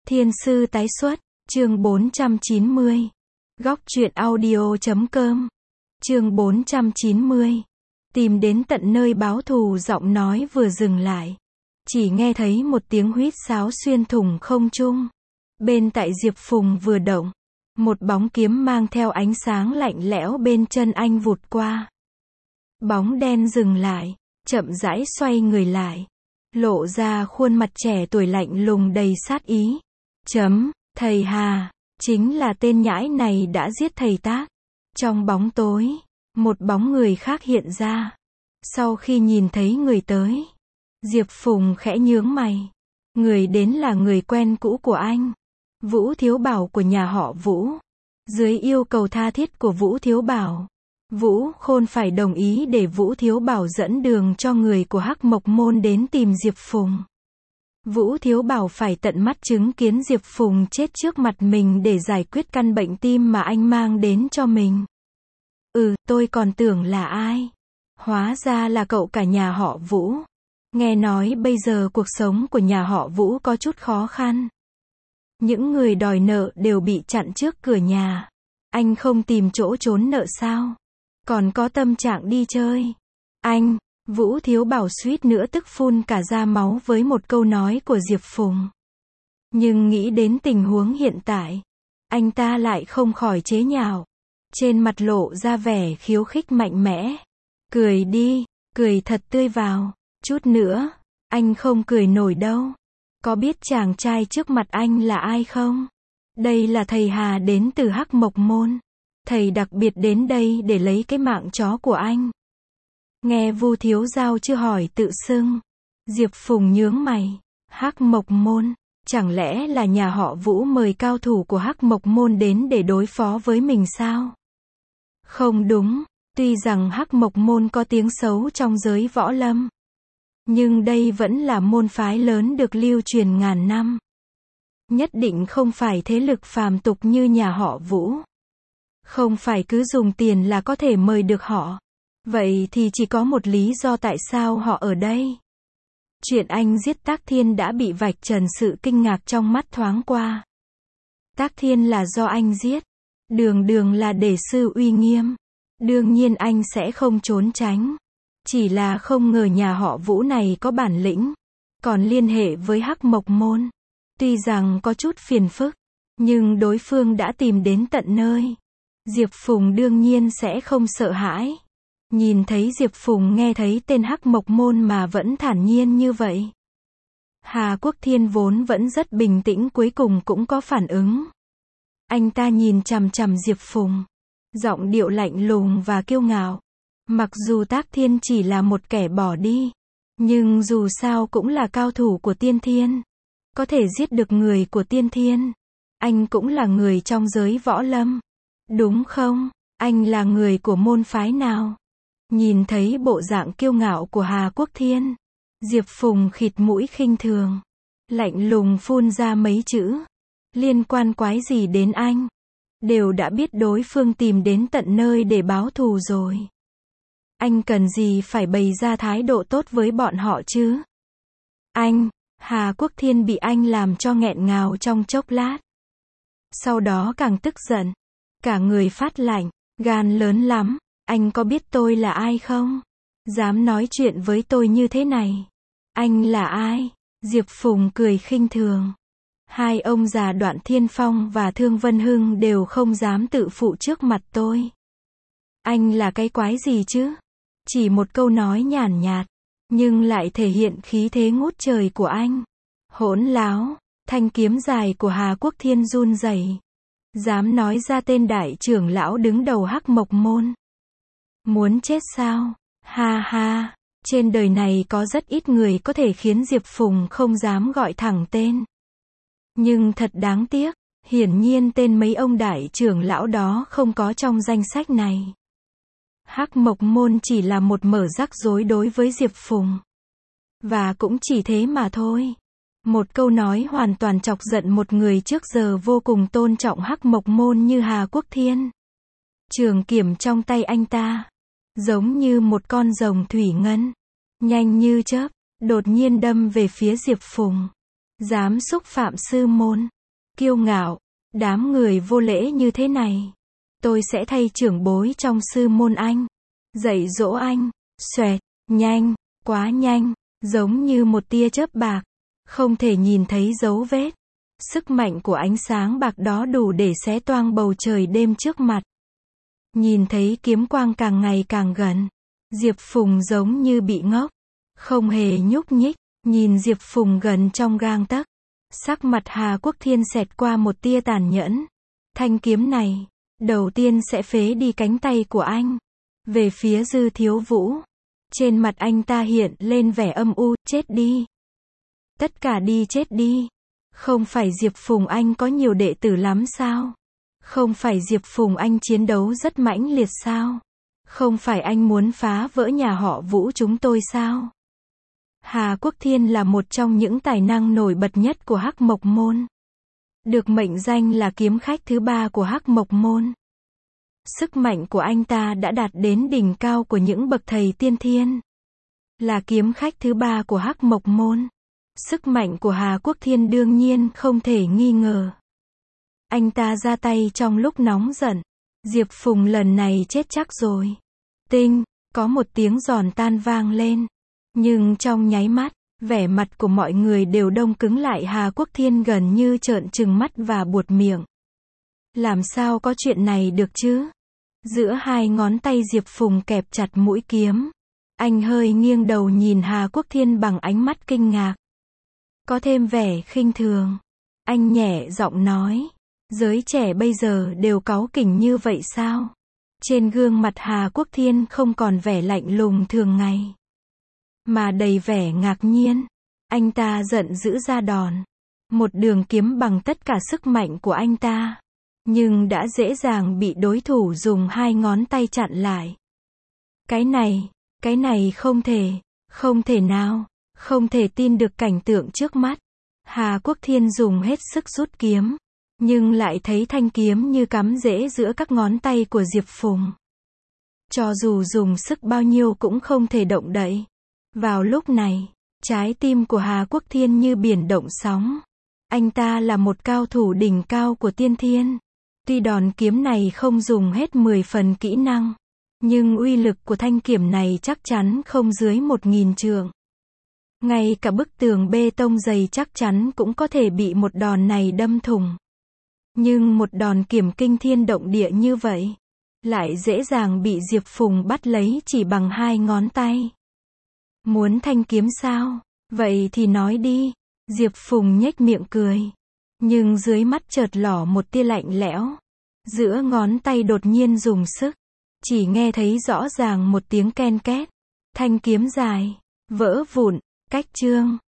Thiên sư tái xuất, chương 490. Góc truyện audio.com. Chương 490. Tìm đến tận nơi báo thù, giọng nói vừa dừng lại. Chỉ nghe thấy một tiếng huýt sáo xuyên thủng không trung. Bên tại Diệp Phùng vừa động, một bóng kiếm mang theo ánh sáng lạnh lẽo bên chân anh vụt qua. Bóng đen dừng lại, chậm rãi xoay người lại, lộ ra khuôn mặt trẻ tuổi lạnh lùng đầy sát ý. Thầy Hà, chính là tên nhãi này đã giết thầy Tác. Trong bóng tối, một bóng người khác hiện ra. Sau khi nhìn thấy người tới, Diệp Phùng khẽ nhướng mày. Người đến là người quen cũ của anh, Vũ Thiếu Bảo của nhà họ Vũ. Dưới yêu cầu tha thiết của Vũ Thiếu Bảo, Vũ Khôn phải đồng ý để Vũ Thiếu Bảo dẫn đường cho người của Hắc Mộc Môn đến tìm Diệp Phùng. Vũ Thiếu Bảo phải tận mắt chứng kiến Diệp Phùng chết trước mặt mình để giải quyết căn bệnh tim mà anh mang đến cho mình. Tôi còn tưởng là ai. Hóa ra là cậu cả nhà họ Vũ. Nghe nói bây giờ cuộc sống của nhà họ Vũ có chút khó khăn. Những người đòi nợ đều bị chặn trước cửa nhà. Anh không tìm chỗ trốn nợ sao? Còn có tâm trạng đi chơi. Anh, Vũ Thiếu Bảo suýt nữa tức phun cả ra máu với một câu nói của Diệp Phùng. Nhưng nghĩ đến tình huống hiện tại, anh ta lại không khỏi chế nhạo. Trên mặt lộ ra vẻ khiêu khích mạnh mẽ. Cười đi, cười thật tươi vào. Chút nữa, anh không cười nổi đâu. Có biết chàng trai trước mặt anh là ai không? Đây là thầy Hà đến từ Hắc Mộc Môn. Thầy đặc biệt đến đây để lấy cái mạng chó của anh. Nghe Vu Thiếu Giao chưa hỏi tự xưng, Diệp Phùng nhướng mày. Hắc Mộc Môn, chẳng lẽ là nhà họ Vũ mời cao thủ của Hắc Mộc Môn đến để đối phó với mình sao? Không đúng, tuy rằng Hắc Mộc Môn có tiếng xấu trong giới võ lâm, nhưng đây vẫn là môn phái lớn được lưu truyền ngàn năm. Nhất định không phải thế lực phàm tục như nhà họ Vũ. Không phải cứ dùng tiền là có thể mời được họ. Vậy thì chỉ có một lý do tại sao họ ở đây. Chuyện anh giết Tác Thiên đã bị vạch trần, sự kinh ngạc trong mắt thoáng qua. Tác Thiên là do anh giết. Đường là để sư uy nghiêm. Đương nhiên anh sẽ không trốn tránh. Chỉ là không ngờ nhà họ Vũ này có bản lĩnh, còn liên hệ với Hắc Mộc Môn. Tuy rằng có chút phiền phức, nhưng đối phương đã tìm đến tận nơi. Diệp Phùng đương nhiên sẽ không sợ hãi. Nhìn thấy Diệp Phùng nghe thấy tên Hắc Mộc Môn mà vẫn thản nhiên như vậy. Hà Quốc Thiên vốn vẫn rất bình tĩnh cuối cùng cũng có phản ứng. Anh ta nhìn chằm chằm Diệp Phùng, giọng điệu lạnh lùng và kiêu ngạo. Mặc dù Tác Thiên chỉ là một kẻ bỏ đi, nhưng dù sao cũng là cao thủ của Tiên Thiên. Có thể giết được người của Tiên Thiên. Anh cũng là người trong giới võ lâm. Đúng không? Anh là người của môn phái nào? Nhìn thấy bộ dạng kiêu ngạo của Hà Quốc Thiên, Diệp Phùng khịt mũi khinh thường, lạnh lùng phun ra mấy chữ. Liên quan quái gì đến anh? Đều đã biết đối phương tìm đến tận nơi để báo thù rồi. Anh cần gì phải bày ra thái độ tốt với bọn họ chứ? Hà Quốc Thiên bị anh làm cho nghẹn ngào trong chốc lát. Sau đó càng tức giận, cả người phát lạnh, gan lớn lắm. Anh có biết tôi là ai không? Dám nói chuyện với tôi như thế này. Anh là ai? Diệp Phùng cười khinh thường. Hai ông già Đoạn Thiên Phong và Thương Vân Hưng đều không dám tự phụ trước mặt tôi. Anh là cái quái gì chứ? Chỉ một câu nói nhàn nhạt, nhưng lại thể hiện khí thế ngút trời của anh. Hỗn láo, thanh kiếm dài của Hà Quốc Thiên run rẩy. Dám nói ra tên đại trưởng lão đứng đầu Hắc Mộc Môn. Muốn chết sao? Ha ha, trên đời này có rất ít người có thể khiến Diệp Phùng không dám gọi thẳng tên. Nhưng thật đáng tiếc, hiển nhiên tên mấy ông đại trưởng lão đó không có trong danh sách này. Hắc Mộc Môn chỉ là một mở rắc rối đối với Diệp Phùng. Và cũng chỉ thế mà thôi. Một câu nói hoàn toàn chọc giận một người trước giờ vô cùng tôn trọng Hắc Mộc Môn như Hà Quốc Thiên. Trường kiếm trong tay anh ta, giống như một con rồng thủy ngân, nhanh như chớp, đột nhiên đâm về phía Diệp Phùng. Dám xúc phạm sư môn, kiêu ngạo, đám người vô lễ như thế này. Tôi sẽ thay trưởng bối trong sư môn anh. Dạy dỗ anh. Xoẹt, nhanh, quá nhanh, giống như một tia chớp bạc. Không thể nhìn thấy dấu vết. Sức mạnh của ánh sáng bạc đó đủ để xé toang bầu trời đêm trước mặt. Nhìn thấy kiếm quang càng ngày càng gần. Diệp Phùng giống như bị ngốc. Không hề nhúc nhích. Nhìn Diệp Phùng gần trong gang tấc. Sắc mặt Hà Quốc Thiên xẹt qua một tia tàn nhẫn. Thanh kiếm này, đầu tiên sẽ phế đi cánh tay của anh. Về phía Dư Thiếu Vũ. Trên mặt anh ta hiện lên vẻ âm u, chết đi. Tất cả đi chết đi. Không phải Diệp Phùng anh có nhiều đệ tử lắm sao? Không phải Diệp Phùng anh chiến đấu rất mãnh liệt sao? Không phải anh muốn phá vỡ nhà họ Vũ chúng tôi sao? Hà Quốc Thiên là một trong những tài năng nổi bật nhất của Hắc Mộc Môn. Được mệnh danh là kiếm khách thứ 3 của Hắc Mộc Môn. Sức mạnh của anh ta đã đạt đến đỉnh cao của những bậc thầy tiên thiên. Là kiếm khách thứ 3 của Hắc Mộc Môn. Sức mạnh của Hà Quốc Thiên đương nhiên không thể nghi ngờ. Anh ta ra tay trong lúc nóng giận. Diệp Phùng lần này chết chắc rồi. Tinh, có một tiếng giòn tan vang lên. Nhưng trong nháy mắt, vẻ mặt của mọi người đều đông cứng lại. Hà Quốc Thiên gần như trợn trừng mắt và buột miệng. Làm sao có chuyện này được chứ? Giữa hai ngón tay Diệp Phùng kẹp chặt mũi kiếm. Anh hơi nghiêng đầu nhìn Hà Quốc Thiên bằng ánh mắt kinh ngạc. Có thêm vẻ khinh thường. Anh nhẹ giọng nói. Giới trẻ bây giờ đều cáu kỉnh như vậy sao? Trên gương mặt Hà Quốc Thiên không còn vẻ lạnh lùng thường ngày. Mà đầy vẻ ngạc nhiên. Anh ta giận dữ ra đòn. Một đường kiếm bằng tất cả sức mạnh của anh ta. Nhưng đã dễ dàng bị đối thủ dùng hai ngón tay chặn lại. Cái này không thể nào, không thể tin được cảnh tượng trước mắt. Hà Quốc Thiên dùng hết sức rút kiếm, nhưng lại thấy thanh kiếm như cắm rễ giữa các ngón tay của Diệp Phùng. Cho dù dùng sức bao nhiêu cũng không thể động đậy. Vào lúc này, trái tim của Hà Quốc Thiên như biển động sóng. Anh ta là một cao thủ đỉnh cao của tiên thiên. Tuy đòn kiếm này không dùng hết 10 phần kỹ năng, nhưng uy lực của thanh kiếm này chắc chắn không dưới 1000 trượng. Ngay cả bức tường bê tông dày chắc chắn cũng có thể bị một đòn này đâm thủng. Nhưng một đòn kiếm kinh thiên động địa như vậy, lại dễ dàng bị Diệp Phùng bắt lấy chỉ bằng hai ngón tay. Muốn thanh kiếm sao? Vậy thì nói đi. Diệp Phùng nhếch miệng cười. Nhưng dưới mắt chợt lỏ một tia lạnh lẽo. Giữa ngón tay đột nhiên dùng sức. Chỉ nghe thấy rõ ràng một tiếng ken két. Thanh kiếm dài, vỡ vụn, cách chương.